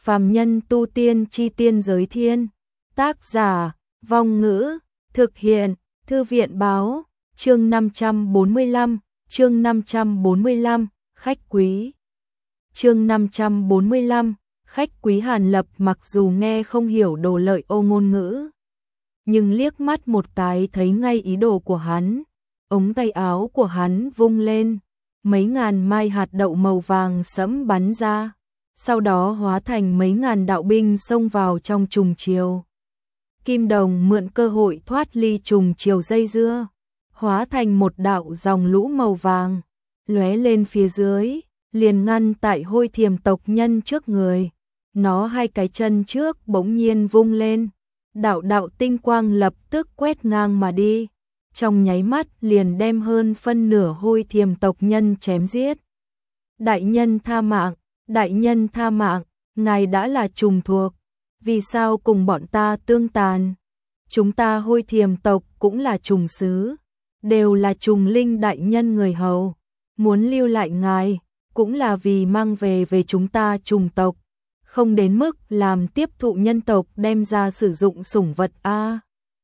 Phàm nhân tu tiên chi tiên giới thiên. Tác giả, Vong Ngữ, thực hiện, Thư viện báo, chương 545, chương 545, khách quý. Chương 545, khách quý. Hàn Lập mặc dù nghe không hiểu Đồ Lợi Ô ngôn ngữ, nhưng liếc mắt một cái thấy ngay ý đồ của hắn. Ống tay áo của hắn vung lên, mấy ngàn mai hạt đậu màu vàng sẫm bắn ra, sau đó hóa thành mấy ngàn đạo binh xông vào trong trùng chiều. Kim Đồng mượn cơ hội thoát ly trùng chiều dây dưa, hóa thành một đạo dòng lũ màu vàng, lóe lên phía dưới, liền ngăn tại Hôi Thiềm tộc nhân trước người. Nó hai cái chân trước bỗng nhiên vung lên, đạo đạo tinh quang lập tức quét ngang mà đi, trong nháy mắt liền đem hơn phân nửa Hôi Thiềm tộc nhân chém giết. Đại nhân tha mạng, đại nhân tha mạng, ngài đã là trùng thuộc, vì sao cùng bọn ta tương tàn? Chúng ta Hôi Thiềm tộc cũng là trùng xứ, đều là trùng linh đại nhân người hầu, muốn lưu lại ngài cũng là vì mang về chúng ta trùng tộc, không đến mức làm tiếp thụ nhân tộc đem ra sử dụng sủng vật a.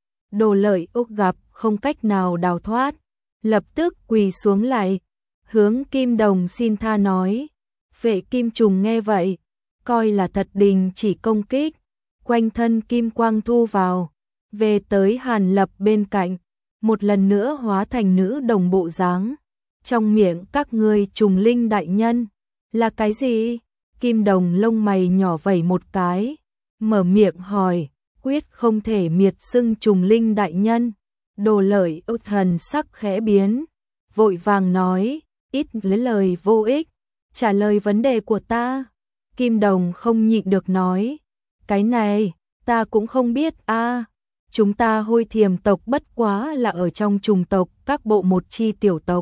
Đồ Lợi Úc gặp không cách nào đào thoát, lập tức quỳ xuống lại, hướng Kim Đồng xin tha nói. Vệ Kim Trùng nghe vậy, coi là thật đình chỉ công kích, quanh thân kim quang thu vào, về tới Hàn Lập bên cạnh, một lần nữa hóa thành nữ đồng bộ dáng. Trong miệng các ngươi trùng linh đại nhân là cái gì? Kim Đồng lông mày nhỏ vẩy một cái, mở miệng hỏi, quyết không thể miệt xưng trùng linh đại nhân. Đồ Lợi Úc thần sắc khẽ biến, vội vàng nói, ít lấy lời vô ích, trả lời vấn đề của ta. Kim Đồng không nhịn được nói, cái này ta cũng không biết a. Chúng ta Hôi Thiềm tộc bất quá là ở trong trùng tộc các bộ một chi tiểu tộc.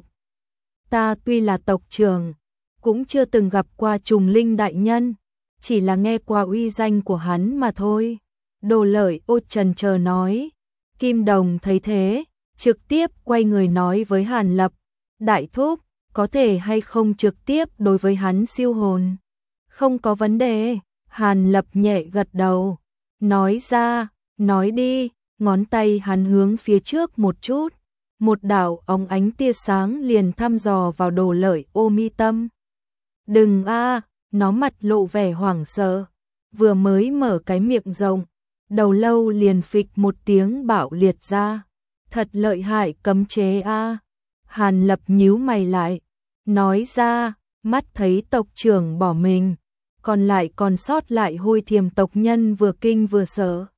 Ta tuy là tộc trưởng, cũng chưa từng gặp qua trùng linh đại nhân, chỉ là nghe qua uy danh của hắn mà thôi. Đồ Lợi Ô chần chờ nói. Kim Đồng thấy thế, trực tiếp quay người nói với Hàn Lập, đại thúc, có thể hay không trực tiếp đối với hắn siêu hồn? Không có vấn đề. Hàn Lập nhẹ gật đầu, nói ra, nói đi. Ngón tay hắn hướng phía trước một chút, một đạo óng ánh tia sáng liền thăm dò vào Đồ Lợi Ô mi tâm. Đừng a, nó mặt lộ vẻ hoảng sợ, vừa mới mở cái miệng rộng, đầu lâu liền phịch một tiếng bạo liệt ra. Thật lợi hại cấm chế a. Hàn Lập nhíu mày lại, nói ra, mắt thấy tộc trưởng bỏ mình, còn lại còn sót lại Hôi Thiềm tộc nhân vừa kinh vừa sợ.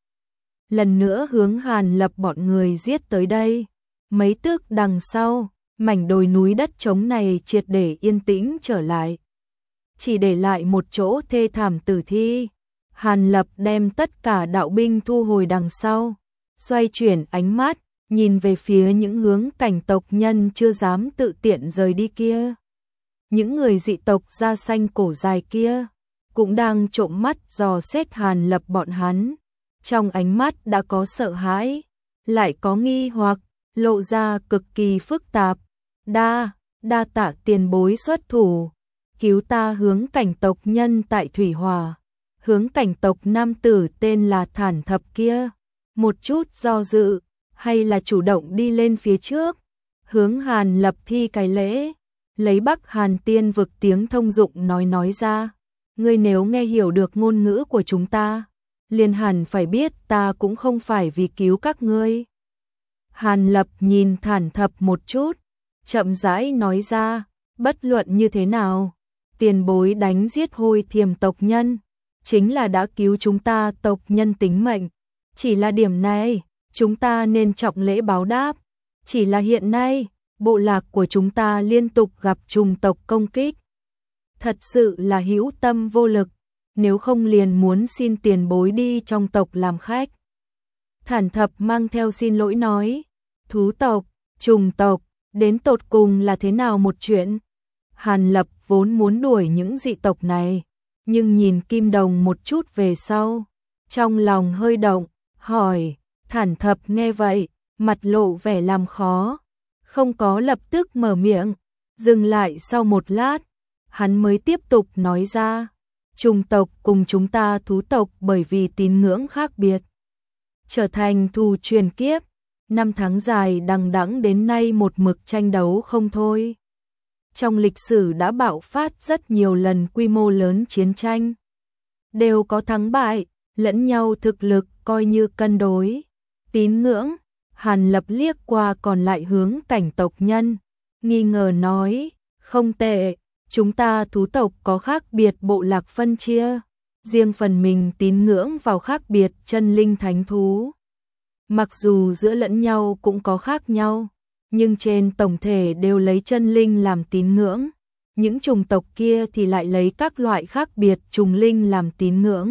Lần nữa hướng Hàn Lập bọn người giết tới đây. Mấy tước đằng sau, mảnh đồi núi đất trống này triệt để yên tĩnh trở lại, chỉ để lại một chỗ thê thảm tử thi. Hàn Lập đem tất cả đạo binh thu hồi đằng sau, xoay chuyển ánh mắt, nhìn về phía những hướng cảnh tộc nhân chưa dám tự tiện rời đi kia. Những người dị tộc da xanh cổ dài kia cũng đang trộm mắt dò xét Hàn Lập bọn hắn. Trong ánh mắt đã có sợ hãi, lại có nghi hoặc, lộ ra cực kỳ phức tạp. Đa tạ tiền bối xuất thủ, cứu ta hướng cảnh tộc nhân tại Thủy Hòa. Hướng cảnh tộc nam tử tên là Thản Thập kia, một chút do dự, hay là chủ động đi lên phía trước, hướng Hàn Lập thi cái lễ, lấy Bắc Hàn Tiên vực tiếng thông dụng nói ra, ngươi nếu nghe hiểu được ngôn ngữ của chúng ta, liền hẳn phải biết ta cũng không phải vì cứu các ngươi. Hàn Lập nhìn Thản Thập một chút, chậm rãi nói ra, bất luận như thế nào, tiền bối đánh giết Hôi Thiềm tộc nhân, chính là đã cứu chúng ta tộc nhân tính mệnh. Chỉ là điểm này, chúng ta nên trọng lễ báo đáp. Chỉ là hiện nay, bộ lạc của chúng ta liên tục gặp trùng tộc công kích. Thật sự là hữu tâm vô lực, nếu không liền muốn xin tiền bối đi trong tộc làm khách. Thản Thập mang theo xin lỗi nói, thú tộc, trùng tộc, đến tột cùng là thế nào một chuyện? Hàn Lập vốn muốn đuổi những dị tộc này, nhưng nhìn Kim Đồng một chút về sau, trong lòng hơi động, hỏi. Thản Thập nghe vậy, mặt lộ vẻ làm khó, không có lập tức mở miệng, dừng lại sau một lát, hắn mới tiếp tục nói ra, Trùng tộc cùng chúng ta thú tộc bởi vì tín ngưỡng khác biệt, trở thành thù truyền kiếp, năm tháng dài đằng đẵng đến nay một mực tranh đấu không thôi. Trong lịch sử đã bạo phát rất nhiều lần quy mô lớn chiến tranh, đều có thắng bại, lẫn nhau thực lực coi như cân đối. Tín ngưỡng, Hàn Lập liếc qua còn lại hướng Cảnh tộc nhân, nghi ngờ nói, không tệ, chúng ta thú tộc có khác biệt bộ lạc phân chia, riêng phần mình tín ngưỡng vào khác biệt chân linh thánh thú. Mặc dù giữa lẫn nhau cũng có khác nhau, nhưng trên tổng thể đều lấy chân linh làm tín ngưỡng, những chủng tộc kia thì lại lấy các loại khác biệt trùng linh làm tín ngưỡng.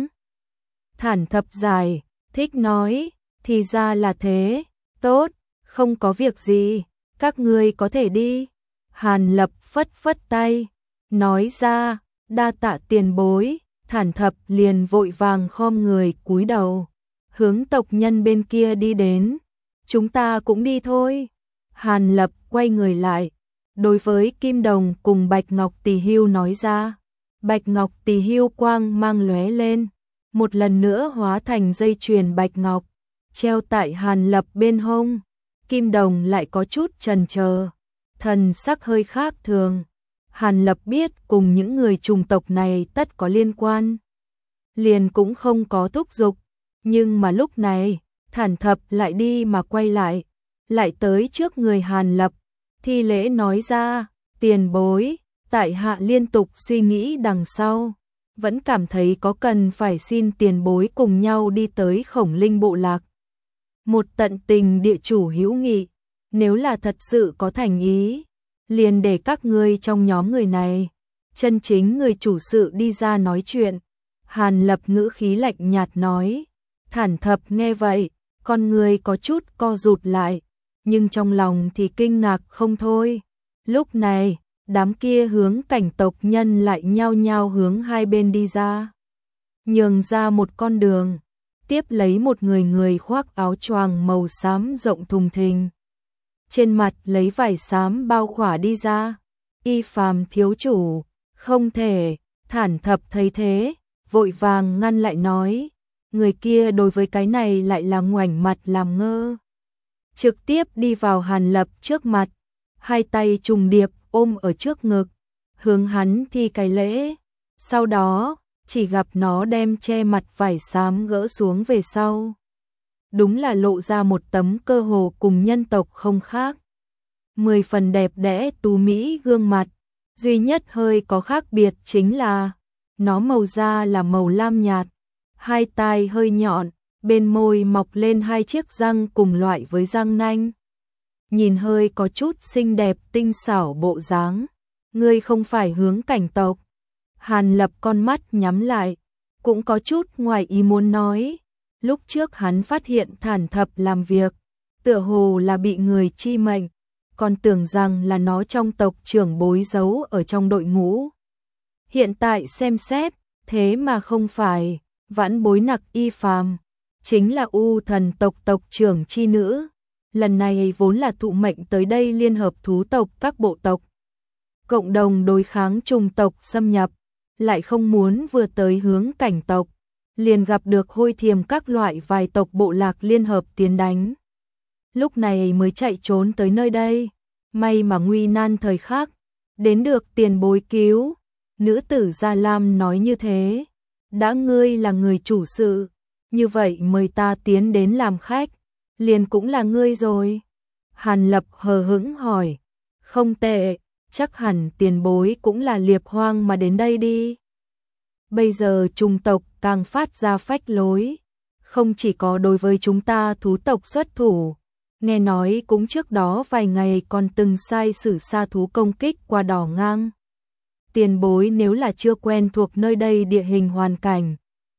Thản Thập Giải, thích nói, thì ra là thế, tốt, không có việc gì, các ngươi có thể đi. Hàn Lập phất phất tay, nói ra, đa tạ tiền bối, Thản Thập liền vội vàng khom người cúi đầu, hướng tộc nhân bên kia đi đến, chúng ta cũng đi thôi. Hàn Lập quay người lại, đối với Kim Đồng cùng Bạch Ngọc Tỳ Hưu nói ra, Bạch Ngọc Tỳ Hưu quang mang lóe lên, một lần nữa hóa thành dây chuyền bạch ngọc, treo tại Hàn Lập bên hông. Kim Đồng lại có chút chần chờ, thần sắc hơi khác thường. Hàn Lập biết cùng những người chủng tộc này tất có liên quan, liền cũng không có thúc giục, nhưng mà lúc này, Thản Thập lại đi mà quay lại tới trước người Hàn Lập, thi lễ nói ra, tiền bối, tại hạ liên tục suy nghĩ đằng sau, vẫn cảm thấy có cần phải xin tiền bối cùng nhau đi tới Khổng Linh bộ lạc. Một tận tình địa chủ hữu nghị, nếu là thật sự có thành ý, liền để các ngươi trong nhóm người này, chân chính người chủ sự đi ra nói chuyện. Hàn Lập ngữ khí lạnh nhạt nói, Thản Thập nghe vậy, con người có chút co rụt lại, nhưng trong lòng thì kinh ngạc không thôi. Lúc này, đám kia hướng Cảnh tộc nhân lại nhao nhao hướng hai bên đi ra, nhường ra một con đường, tiếp lấy một người khoác áo choàng màu xám rộng thùng thình, trên mặt lấy vải xám bao khỏa đi ra. Y Phàm thiếu chủ, không thể. Thản Thập thấy thế, vội vàng ngăn lại nói, người kia đối với cái này lại là ngoảnh mặt làm ngơ, trực tiếp đi vào Hàn Lập trước mặt, hai tay trùng điệp ôm ở trước ngực, hướng hắn thi cái lễ. Sau đó, chỉ gặp nó đem che mặt vải xám gỡ xuống về sau, đúng là lộ ra một tấm cơ hồ cùng nhân tộc không khác, 10 phần đẹp đẽ tú mỹ gương mặt, duy nhất hơi có khác biệt chính là nó màu da là màu lam nhạt, hai tai hơi nhọn, bên môi mọc lên hai chiếc răng cùng loại với răng nanh, nhìn hơi có chút xinh đẹp tinh xảo bộ dáng. Ngươi không phải hướng Cảnh tộc? Hàn Lập con mắt nhắm lại, cũng có chút ngoài ý muốn nói. Lúc trước hắn phát hiện Thản Thập làm việc, tựa hồ là bị người chi mệnh, còn tưởng rằng là nó trong tộc trưởng bối giấu ở trong đội ngũ. Hiện tại xem xét, thế mà không phải, vãn bối Nặc Y Phàm, chính là U Thần tộc tộc trưởng chi nữ. Lần này vốn là thụ mệnh tới đây liên hợp thú tộc các bộ tộc, cộng đồng đối kháng trùng tộc xâm nhập, lại không muốn vừa tới hướng Cảnh tộc, liền gặp được Hôi Thiềm các loại vài tộc bộ lạc liên hợp tiến đánh. Lúc này mới chạy trốn tới nơi đây, may mà nguy nan thời khắc, đến được tiền bối cứu. Nữ tử Gia Lam nói như thế, đã ngươi là người chủ sự, như vậy mời ta tiến đến làm khách, liền cũng là ngươi rồi. Hàn Lập hờ hững hỏi, không tệ, chắc hẳn tiền bối cũng là liệp hoang mà đến đây đi. Bây giờ trùng tộc càng phát ra phách lối, không chỉ có đối với chúng ta thú tộc xuất thủ, nghe nói cũng trước đó vài ngày còn từng sai sử sa thú công kích qua đỏ ngang. Tiền bối nếu là chưa quen thuộc nơi đây địa hình hoàn cảnh,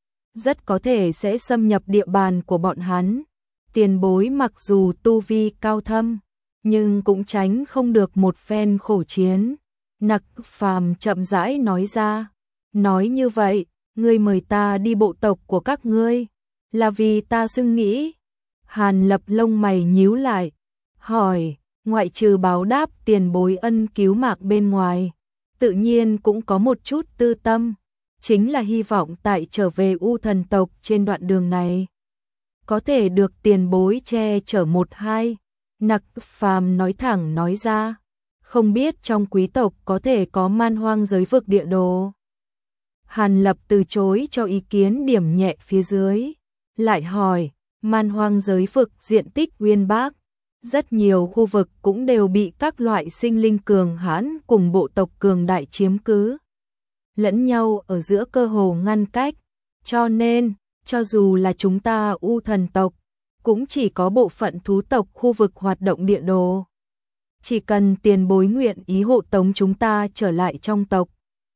rất có thể sẽ xâm nhập địa bàn của bọn hắn. Tiền bối mặc dù tu vi cao thâm, nhưng cũng tránh không được một phen khổ chiến. Nặc Phàm chậm rãi nói ra, nói như vậy, ngươi mời ta đi bộ tộc của các ngươi, là vì ta suy nghĩ. Hàn Lập lông mày nhíu lại, hỏi, ngoại trừ báo đáp tiền bối ân cứu mạng bên ngoài, tự nhiên cũng có một chút tư tâm, chính là hy vọng tại trở về U thần tộc trên đoạn đường này có thể được tiền bối che chở một hai. Nặc Phàm nói thẳng nói ra, không biết trong quý tộc có thể có man hoang giới vực địa đồ. Hàn Lập từ chối cho ý kiến, điểm nhẹ phía dưới, lại hỏi, man hoang giới vực diện tích uyên bác, rất nhiều khu vực cũng đều bị các loại sinh linh cường hãn cùng bộ tộc cường đại chiếm cứ, lẫn nhau ở giữa cơ hồ ngăn cách, cho nên, cho dù là chúng ta U thần tộc, cũng chỉ có bộ phận thú tộc khu vực hoạt động địa đồ. Chỉ cần tiền bối nguyện ý hộ tống chúng ta trở lại trong tộc,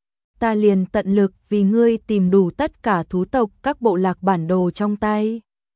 ta liền tận lực vì ngươi tìm đủ tất cả thú tộc các bộ lạc bản đồ trong tay.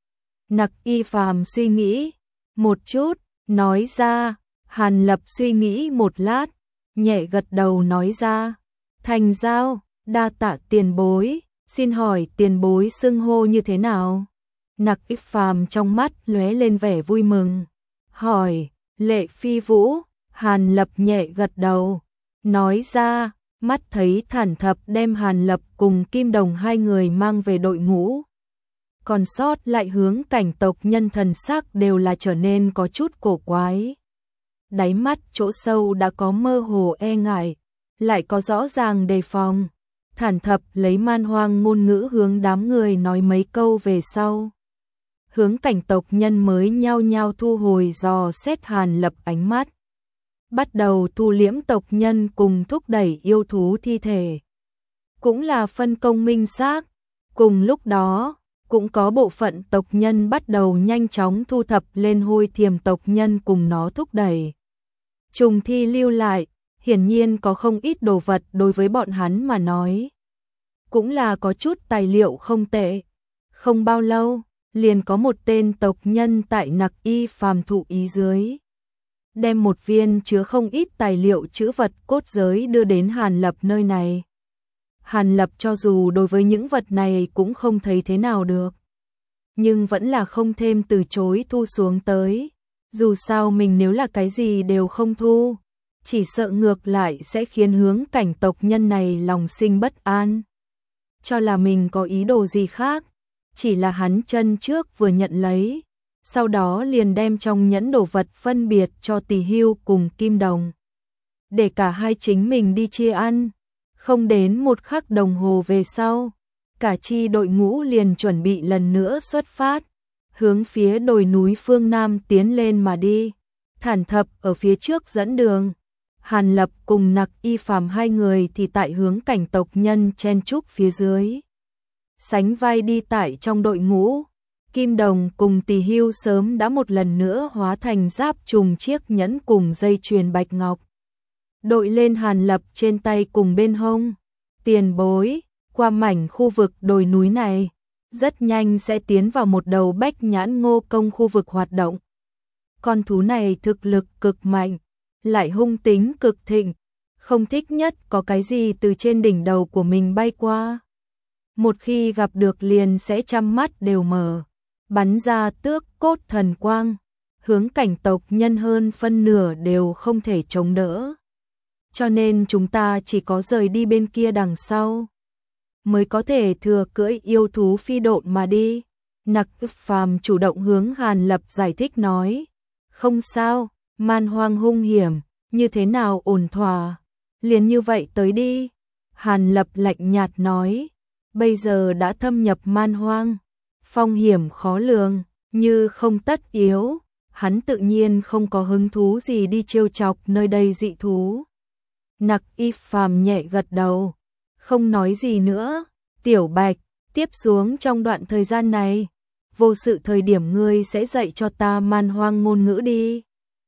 Nặc Y Phàm suy nghĩ một chút, nói ra. Hàn Lập suy nghĩ một lát, nhẹ gật đầu nói ra, thành giao, đa tạ tiền bối, xin hỏi tiền bối xưng hô như thế nào? Nặc Y Phàm trong mắt lóe lên vẻ vui mừng, hỏi, Lệ Phi Vũ. Hàn Lập nhẹ gật đầu, nói ra, mắt thấy Thản Thập đem Hàn Lập cùng Kim Đồng hai người mang về đội ngũ. Còn sót lại Hướng Cảnh tộc nhân thần sắc đều là trở nên có chút cổ quái. Đáy mắt chỗ sâu đã có mơ hồ e ngại, lại có rõ ràng đề phòng. Thản Thập lấy man hoang ngôn ngữ hướng đám người nói mấy câu về sau. Hướng Cảnh tộc nhân mới nhao nhao thu hồi dò xét Hàn Lập ánh mắt, bắt đầu thu liễm tộc nhân cùng thúc đẩy yêu thú thi thể. Cũng là phân công minh xác. Cùng lúc đó, cũng có bộ phận tộc nhân bắt đầu nhanh chóng thu thập lên hôi thiềm tộc nhân cùng nó thúc đẩy. Trùng thi lưu lại, hiển nhiên có không ít đồ vật đối với bọn hắn mà nói. Cũng là có chút tài liệu không tệ. Không bao lâu, liền có một tên tộc nhân tại Nặc Y Phàm thụ ý dưới, đem một viên chứa không ít tài liệu trữ vật cốt giới đưa đến Hàn Lập nơi này. Hàn Lập cho dù đối với những vật này cũng không thấy thế nào được, nhưng vẫn là không thêm từ chối thu xuống tới. Dù sao mình nếu là cái gì đều không thu, chỉ sợ ngược lại sẽ khiến Hướng Cảnh tộc nhân này lòng sinh bất an, cho là mình có ý đồ gì khác. Chỉ là hắn chân trước vừa nhận lấy, sau đó liền đem trong nhẫn đồ vật phân biệt cho Tỳ Hưu cùng Kim Đồng, để cả hai chính mình đi chia ăn. Không đến một khắc đồng hồ về sau, cả chi đội ngũ liền chuẩn bị lần nữa xuất phát, hướng phía đồi núi phương Nam tiến lên mà đi. Thản Thập ở phía trước dẫn đường, Hàn Lập cùng Nặc Y Phàm hai người thì tại Hướng Cảnh tộc nhân chen chúc phía dưới, sánh vai đi tại trong đội ngũ. Kim Đồng cùng Tỳ Hưu sớm đã một lần nữa hóa thành giáp trùng chiếc nhẫn cùng dây chuyền bạch ngọc, đội lên Hàn Lập trên tay cùng bên hông. Tiền bối, qua mảnh khu vực đồi núi này, rất nhanh sẽ tiến vào một đầu Bách Nhãn Ngô Công khu vực hoạt động. Con thú này thực lực cực mạnh, lại hung tính cực thịnh, không thích nhất có cái gì từ trên đỉnh đầu của mình bay qua. Một khi gặp được liền sẽ trăm mắt đều mở, bắn ra tước cốt thần quang. Hướng Cảnh tộc nhân hơn phân nửa đều không thể chống đỡ, cho nên chúng ta chỉ có rời đi bên kia đằng sau, mới có thể thừa cưỡi yêu thú phi độn mà đi. Nặc Phàm chủ động hướng Hàn Lập giải thích nói, không sao, man hoang hung hiểm, như thế nào ổn thỏa, liền như vậy tới đi. Hàn Lập lạnh nhạt nói, bây giờ đã thâm nhập man hoang, phong hiểm khó lường, như không tất yếu, hắn tự nhiên không có hứng thú gì đi trêu chọc nơi đây dị thú. Nặc Y Phàm nhẹ gật đầu, không nói gì nữa. Tiểu Bạch, tiếp xuống trong đoạn thời gian này, vô sự thời điểm ngươi sẽ dạy cho ta man hoang ngôn ngữ đi.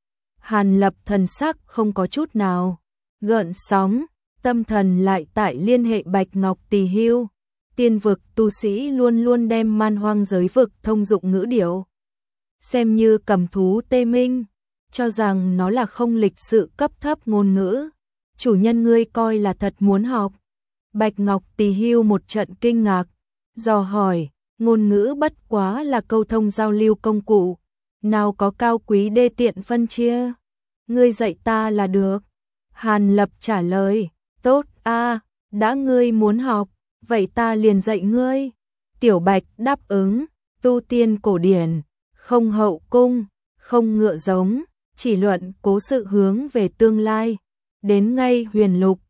Hàn Lập thần sắc không có chút nào gợn sóng, tâm thần lại tại liên hệ Bạch Ngọc Tỳ Hưu. Tiên vực tu sĩ luôn luôn đem man hoang giới vực thông dụng ngữ điệu xem như cầm thú tê minh, cho rằng nó là không lịch sự cấp thấp ngôn ngữ. Chủ nhân ngươi coi là thật muốn học? Bạch Ngọc Tỳ Hưu một trận kinh ngạc, dò hỏi, ngôn ngữ bất quá là câu thông giao lưu công cụ, nào có cao quý đê tiện phân chia, ngươi dạy ta là được. Hàn Lập trả lời, tốt a, đã ngươi muốn học, vậy ta liền dạy ngươi. Tiểu Bạch đáp ứng, tu tiên cổ điển, không hậu cung, không ngựa giống, chỉ luận cố sự hướng về tương lai. Đến ngay huyền lục,